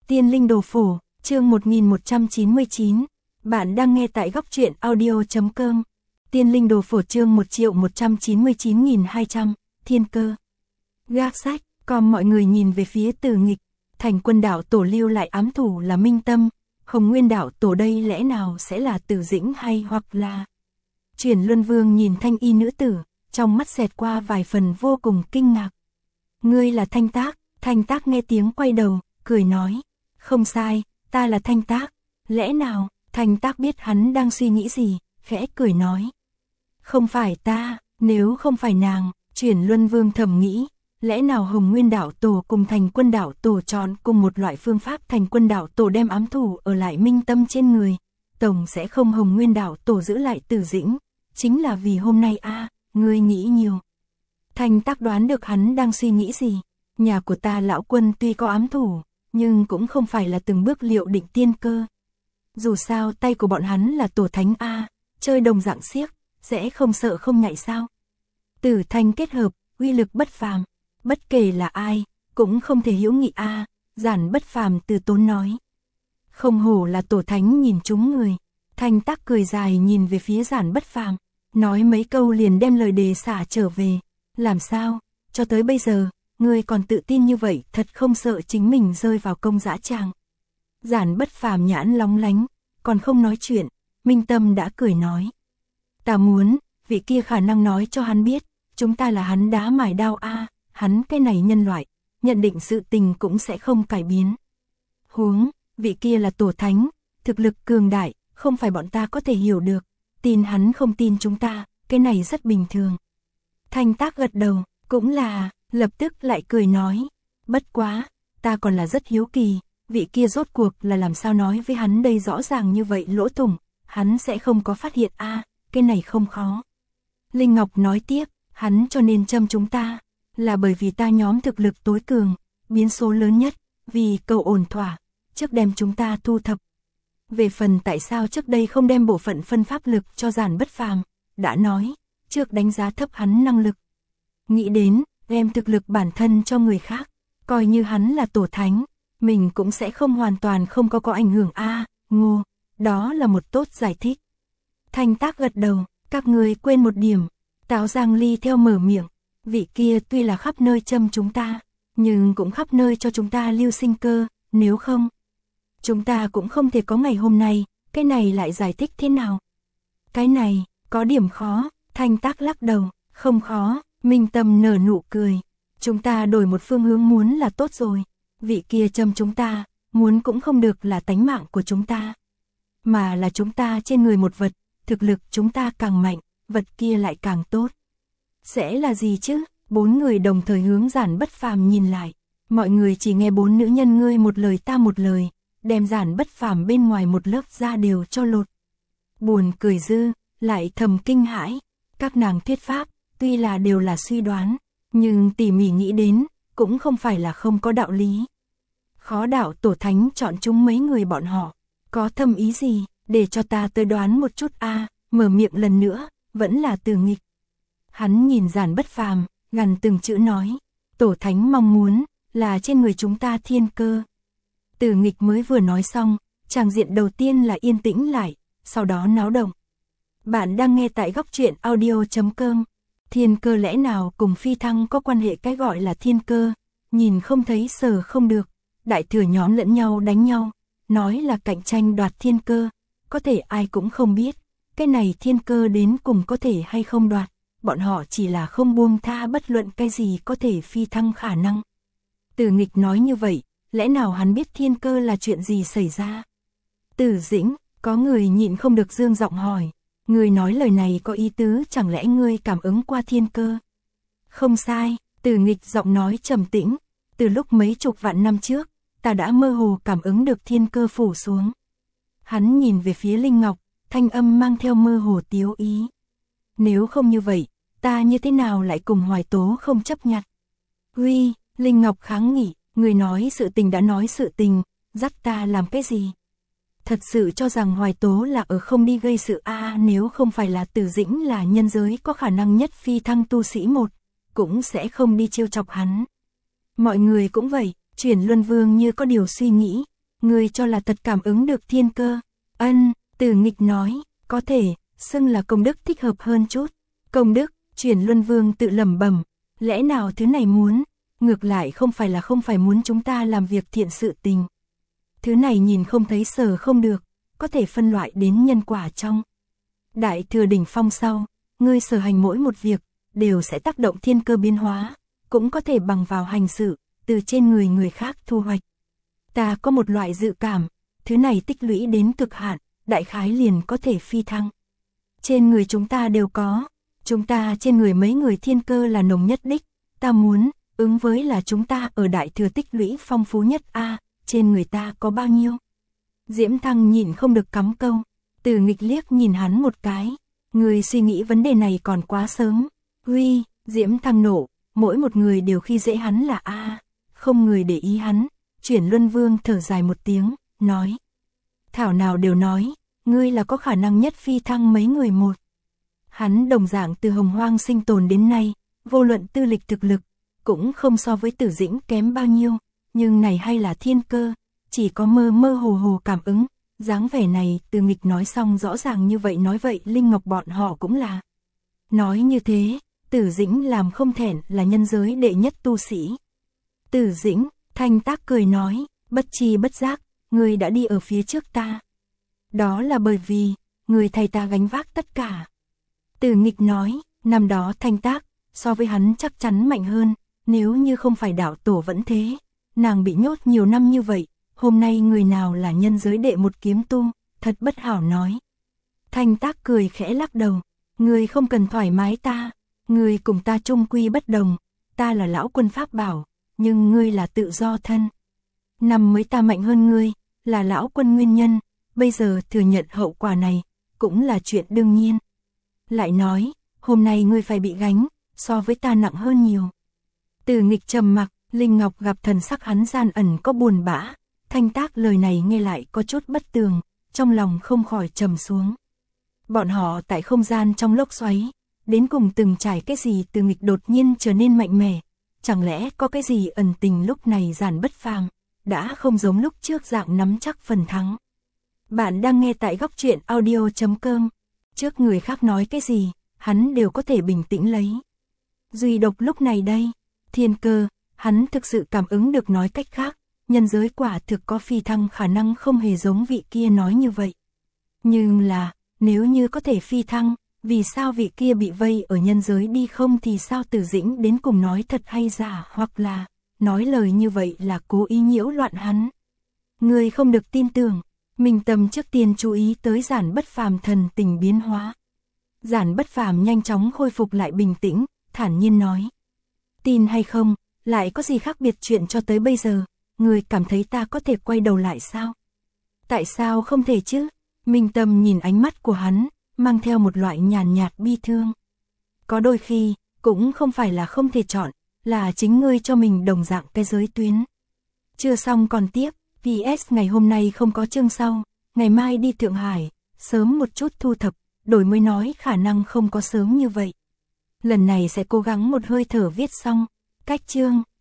Tiên linh đồ phổ, chương 1199. Bạn đang nghe tại góc truyện audio.com. Tiên linh đồ phổ chương 1.199.200, thiên cơ. Gác sách, còn mọi người nhìn về phía Từ Nghịch. Thành Quân đạo tổ lưu lại ám thủ là Minh Tâm, Hồng Nguyên đạo tổ đây lẽ nào sẽ là Tử Dĩnh hay hoặc là... Chuyển Luân Vương nhìn thanh y nữ tử, trong mắt xẹt qua vài phần vô cùng kinh ngạc. Ngươi là Thanh Tác? Thanh Tác nghe tiếng quay đầu, cười nói. Không sai, ta là Thanh Tác. Lẽ nào? Thanh Tác biết hắn đang suy nghĩ gì, khẽ cười nói. Không phải ta, nếu không phải nàng, Chuyển Luân Vương thầm nghĩ. Lẽ nào Hồng Nguyên đạo tổ cùng Thành Quân đạo tổ chọn cùng một loại phương pháp, Thành Quân đạo tổ đem ám thủ ở lại Minh Tâm trên người, tổng sẽ không Hồng Nguyên đạo tổ giữ lại Tử Dĩnh, chính là vì hôm nay ngươi nghĩ nhiều. Thanh Tác đoán được hắn đang suy nghĩ gì. Nhà của ta lão quân tuy có ám thủ, nhưng cũng không phải là từng bước liệu định tiên cơ. Dù sao tay của bọn hắn là tổ thánh chơi đồng dạng xiếc, sẽ không sợ không nhạy sao. Tử thanh kết hợp, uy lực bất phàm, bất kể là ai, cũng không thể hữu nghị Giản Bất Phàm từ tốn nói. Không hổ là tổ thánh nhìn chúng người. Thanh Tác cười dài nhìn về phía Giản Bất Phàm, nói mấy câu liền đem lời đề xả trở về. Làm sao, cho tới bây giờ, ngươi còn tự tin như vậy, thật không sợ chính mình rơi vào công dã tràng. Giản Bất Phàm nhãn lóng lánh, còn không nói chuyện, Minh Tâm đã cười nói. Ta muốn, vị kia khả năng nói cho hắn biết, chúng ta là hắn đá mài đao hắn cái này nhân loại, nhận định sự tình cũng sẽ không cải biến. Huống, vị kia là tổ thánh, thực lực cường đại, không phải bọn ta có thể hiểu được, tin hắn không tin chúng ta, cái này rất bình thường. Thanh Tác gật đầu, cũng là, lập tức lại cười nói. Bất quá, ta còn là rất hiếu kỳ, vị kia rốt cuộc là làm sao nói với hắn đây, rõ ràng như vậy lỗ thủng, hắn sẽ không có phát hiện cái này không khó. Linh Ngọc nói tiếp, hắn cho nên châm chúng ta, là bởi vì ta nhóm thực lực tối cường, biến số lớn nhất, vì cầu ổn thỏa, trước đem chúng ta thu thập. Về phần tại sao trước đây không đem bộ phận phân pháp lực cho Giản Bất Phàm, đã nói, trước đánh giá thấp hắn năng lực. Nghĩ đến, đem thực lực bản thân cho người khác, coi như hắn là tổ thánh, mình cũng sẽ không hoàn toàn không có ảnh hưởng ngô, đó là một tốt giải thích. Thanh Tác gật đầu, các người quên một điểm. Táo Giang Ly theo mở miệng, vị kia tuy là khắp nơi châm chúng ta, nhưng cũng khắp nơi cho chúng ta lưu sinh cơ, nếu không, chúng ta cũng không thể có ngày hôm nay, cái này lại giải thích thế nào? Cái này, có điểm khó. Thanh Tác lắc đầu, không khó. Minh Tâm nở nụ cười, chúng ta đổi một phương hướng muốn là tốt rồi. Vị kia châm chúng ta, muốn cũng không được là tánh mạng của chúng ta, mà là chúng ta trên người một vật, thực lực chúng ta càng mạnh, vật kia lại càng tốt. Sẽ là gì chứ? Bốn người đồng thời hướng Giản Bất Phàm nhìn lại, mọi người chỉ nghe bốn nữ nhân ngươi một lời ta một lời, đem Giản Bất Phàm bên ngoài một lớp da đều cho lột. Buồn cười dư, lại thầm kinh hãi, các nàng thuyết pháp, tuy là đều là suy đoán, nhưng tỉ mỉ nghĩ đến, cũng không phải là không có đạo lý. Khó đạo tổ thánh chọn chúng mấy người bọn họ, có thâm ý gì, để cho ta tới đoán một chút mở miệng lần nữa, vẫn là Từ Nghịch. Hắn nhìn Giản Bất Phàm, gằn từng chữ nói, tổ thánh mong muốn, là trên người chúng ta thiên cơ. Từ Nghịch mới vừa nói xong, tràng diện đầu tiên là yên tĩnh lại, sau đó náo động. Bạn đang nghe tại góc truyện audio.com. Thiên cơ lẽ nào cùng phi thăng có quan hệ? Cái gọi là thiên cơ, nhìn không thấy sờ không được, đại thừa nhóm lẫn nhau đánh nhau, nói là cạnh tranh đoạt thiên cơ, có thể ai cũng không biết, cái này thiên cơ đến cùng có thể hay không đoạt, bọn họ chỉ là không buông tha bất luận cái gì có thể phi thăng khả năng. Từ Nghịch nói như vậy, lẽ nào hắn biết thiên cơ là chuyện gì xảy ra? Tử Dĩnh, có người nhịn không được dương giọng hỏi. Người nói lời này có ý tứ, chẳng lẽ ngươi cảm ứng qua thiên cơ? Không sai, Từ Nghịch giọng nói trầm tĩnh, từ lúc mấy chục vạn năm trước, ta đã mơ hồ cảm ứng được thiên cơ phủ xuống. Hắn nhìn về phía Linh Ngọc, thanh âm mang theo mơ hồ tiếu ý. Nếu không như vậy, ta như thế nào lại cùng Hoài Tố không chấp nhận? Uy, Linh Ngọc kháng nghị, người nói sự tình đã nói sự tình, dắt ta làm cái gì? Thật sự cho rằng Hoài Tố là ở không đi gây sự nếu không phải là Tử Dĩnh là nhân giới có khả năng nhất phi thăng tu sĩ một, cũng sẽ không đi trêu chọc hắn. Mọi người cũng vậy, Chuyển Luân Vương như có điều suy nghĩ, Ngươi cho là thật cảm ứng được thiên cơ. Ân, Từ Nghịch nói, có thể, xưng là công đức thích hợp hơn chút. Công đức, Chuyển Luân Vương tự lẩm bẩm, lẽ nào thứ này muốn, ngược lại không phải muốn chúng ta làm việc thiện sự tình. Thứ này nhìn không thấy sờ không được, có thể phân loại đến nhân quả trong. Đại thừa đỉnh phong sau, ngươi sở hành mỗi một việc, đều sẽ tác động thiên cơ biến hóa, cũng có thể bằng vào hành sự, từ trên người khác thu hoạch. Ta có một loại dự cảm, thứ này tích lũy đến cực hạn, đại khái liền có thể phi thăng. Trên người chúng ta đều có, chúng ta trên người mấy người thiên cơ là nồng nhất đích, ta muốn, ứng với là chúng ta ở đại thừa tích lũy phong phú nhất a, trên người ta có bao nhiêu? Diễm Thăng nhịn không được cắm câu, Từ Nghịch liếc nhìn hắn một cái, người suy nghĩ vấn đề này còn quá sớm. Huy, Diễm Thăng nổ, mỗi một người đều khi dễ hắn là a, không người để ý hắn. Chuyển Luân Vương thở dài một tiếng, nói. Thảo nào đều nói, ngươi là có khả năng nhất phi thăng mấy người một. Hắn đồng dạng từ hồng hoang sinh tồn đến nay, vô luận tư lịch thực lực, cũng không so với Tử Dĩnh kém bao nhiêu, nhưng này hay là thiên cơ, chỉ có mơ mơ hồ hồ cảm ứng, dáng vẻ này Từ Nghịch nói xong rõ ràng như vậy nói vậy Linh Ngọc bọn họ cũng là. Nói như thế, Tử Dĩnh làm không thẹn là nhân giới đệ nhất tu sĩ. Tử Dĩnh, Thanh Tác cười nói, bất chi bất giác, ngươi đã đi ở phía trước ta. Đó là bởi vì, người thầy ta gánh vác tất cả. Từ Nghịch nói, năm đó Thanh Tác, so với hắn chắc chắn mạnh hơn, nếu như không phải đạo tổ vẫn thế. Nàng bị nhốt nhiều năm như vậy, hôm nay người nào là nhân giới đệ một kiếm tu, thật bất hảo nói. Thanh Tác cười khẽ lắc đầu, ngươi không cần thoải mái ta, ngươi cùng ta chung quy bất đồng, ta là lão quân pháp bảo, nhưng ngươi là tự do thân. Năm mới ta mạnh hơn ngươi, là lão quân nguyên nhân, bây giờ thừa nhận hậu quả này, cũng là chuyện đương nhiên. Lại nói, hôm nay ngươi phải bị gánh, so với ta nặng hơn nhiều. Từ Nghịch trầm mặc, Linh Ngọc gặp thần sắc hắn gian ẩn có buồn bã, Thanh Tác lời này nghe lại có chút bất tường, trong lòng không khỏi trầm xuống. Bọn họ tại không gian trong lốc xoáy, đến cùng từng trải cái gì Từ Nghịch đột nhiên trở nên mạnh mẽ, chẳng lẽ có cái gì ẩn tình lúc này giản bất phàm, đã không giống lúc trước dạng nắm chắc phần thắng. Bạn đang nghe tại góc truyện audio.com, trước người khác nói cái gì, hắn đều có thể bình tĩnh lấy. Duy độc lúc này đây, thiên cơ, hắn thực sự cảm ứng được, nói cách khác, nhân giới quả thực có phi thăng khả năng không hề giống vị kia nói như vậy. Nhưng là, nếu như có thể phi thăng, vì sao vị kia bị vây ở nhân giới đi không thì sao? Tử Dĩnh đến cùng nói thật hay giả, hoặc là, nói lời như vậy là cố ý nhiễu loạn hắn. Người không được tin tưởng, Minh Tâm trước tiên chú ý tới Giản Bất Phàm thần tình biến hóa. Giản Bất Phàm nhanh chóng khôi phục lại bình tĩnh, thản nhiên nói. Tin hay không, lại có gì khác biệt chuyện cho tới bây giờ, người cảm thấy ta có thể quay đầu lại sao? Tại sao không thể chứ? Minh Tâm nhìn ánh mắt của hắn, mang theo một loại nhàn nhạt bi thương. Có đôi khi, cũng không phải là không thể chọn, là chính ngươi cho mình đồng dạng cái giới tuyến. Chưa xong còn tiếp, PS ngày hôm nay không có chương sau, ngày mai đi Thượng Hải, sớm một chút thu thập, đổi mới nói khả năng không có sớm như vậy. Lần này sẽ cố gắng một hơi thở viết xong, cách chương.